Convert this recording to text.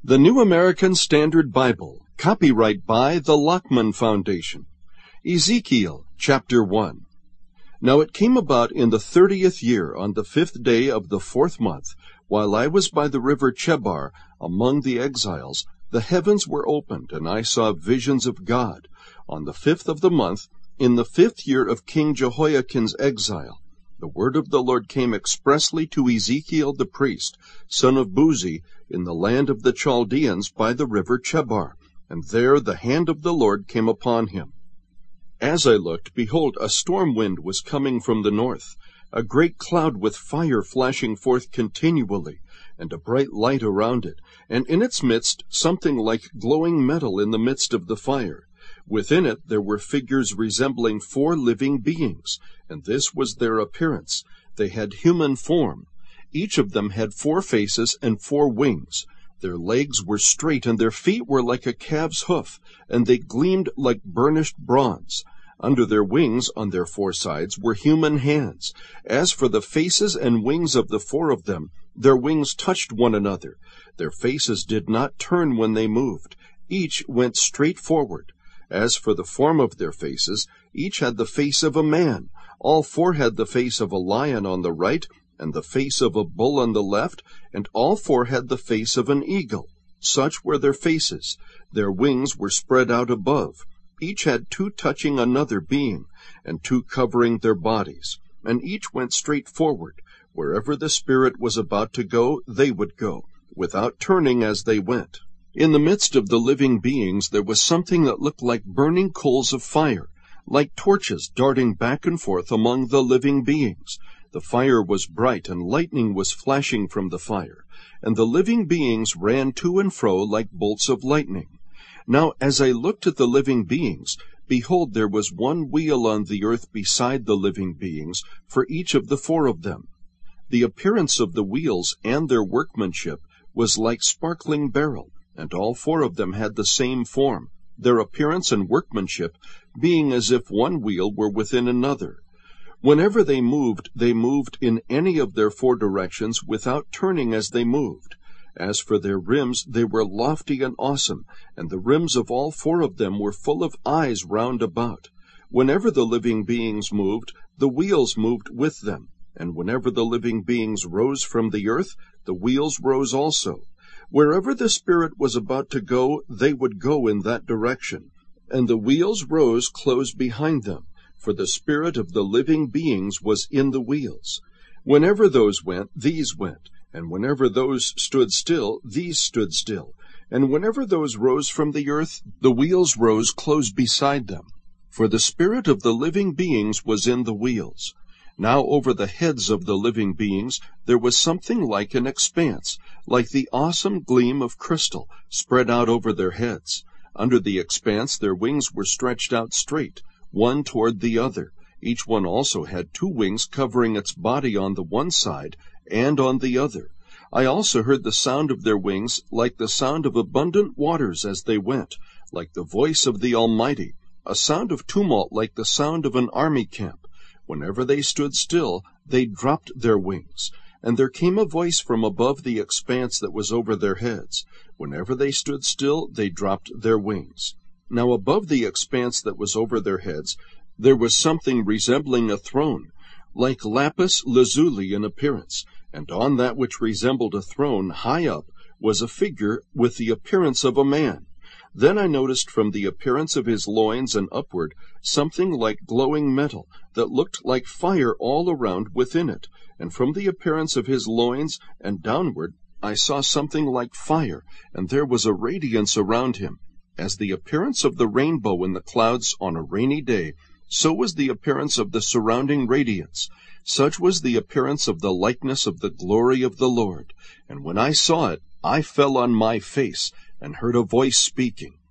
The New American Standard Bible, copyright by the Lockman Foundation. Ezekiel, chapter 1. Now it came about in the 30th year, on the 5th day of the 4th month, while I was by the river Chebar, among the exiles, the heavens were opened, and I saw visions of God, on the 5th of the month, in the 5th year of King Jehoiachin's exile. The word of the Lord came expressly to Ezekiel the priest, son of Buzi, in the land of the Chaldeans by the river Chebar, and there the hand of the Lord came upon him. As I looked, behold, a storm wind was coming from the north, a great cloud with fire flashing forth continually, and a bright light around it, and in its midst something like glowing metal in the midst of the fire. Within it there were figures resembling 4 living beings, and this was their appearance. They had human form. Each of them had 4 faces and 4 wings. Their legs were straight, and their feet were like a calf's hoof, and they gleamed like burnished bronze. Under their wings, on their 4 sides, were human hands. As for the faces and wings of the 4 of them, their wings touched one another. Their faces did not turn when they moved. Each went straight forward. As for the form of their faces, each had the face of a man. All 4 had the face of a lion on the right, and the face of a bull on the left, and all 4 had the face of an eagle. Such were their faces. Their wings were spread out above. Each had 2 touching another being, and 2 covering their bodies. And each went straight forward. Wherever the Spirit was about to go, they would go, without turning as they went. In the midst of the living beings there was something that looked like burning coals of fire, like torches darting back and forth among the living beings. The fire was bright, and lightning was flashing from the fire, and the living beings ran to and fro like bolts of lightning. Now as I looked at the living beings, behold, there was one wheel on the earth beside the living beings, for each of the 4 of them. The appearance of the wheels and their workmanship was like sparkling beryl, and all 4 of them had the same form, their appearance and workmanship being as if one wheel were within another. Whenever they moved in any of their 4 directions without turning as they moved. As for their rims, they were lofty and awesome, and the rims of all 4 of them were full of eyes round about. Whenever the living beings moved, the wheels moved with them, and whenever the living beings rose from the earth, the wheels rose also. Wherever the Spirit was about to go, they would go in that direction, and the wheels rose close behind them, for the Spirit of the living beings was in the wheels. Whenever those went, these went, and whenever those stood still, these stood still, and whenever those rose from the earth, the wheels rose close beside them, for the Spirit of the living beings was in the wheels. Now over the heads of the living beings there was something like an expanse, like the awesome gleam of crystal, spread out over their heads. Under the expanse their wings were stretched out straight, one toward the other. Each one also had 2 wings covering its body on the one side and on the other. I also heard the sound of their wings like the sound of abundant waters as they went, like the voice of the Almighty, a sound of tumult like the sound of an army camp. Whenever they stood still, they dropped their wings, and there came a voice from above the expanse that was over their heads. Whenever they stood still, they dropped their wings. Now above the expanse that was over their heads, there was something resembling a throne, like lapis lazuli in appearance, and on that which resembled a throne, high up, was a figure with the appearance of a man. Then I noticed from the appearance of his loins and upward something like glowing metal that looked like fire all around within it, and from the appearance of his loins and downward I saw something like fire, and there was a radiance around him. As the appearance of the rainbow in the clouds on a rainy day, so was the appearance of the surrounding radiance. Such was the appearance of the likeness of the glory of the Lord. And when I saw it, I fell on my face, and heard a voice speaking.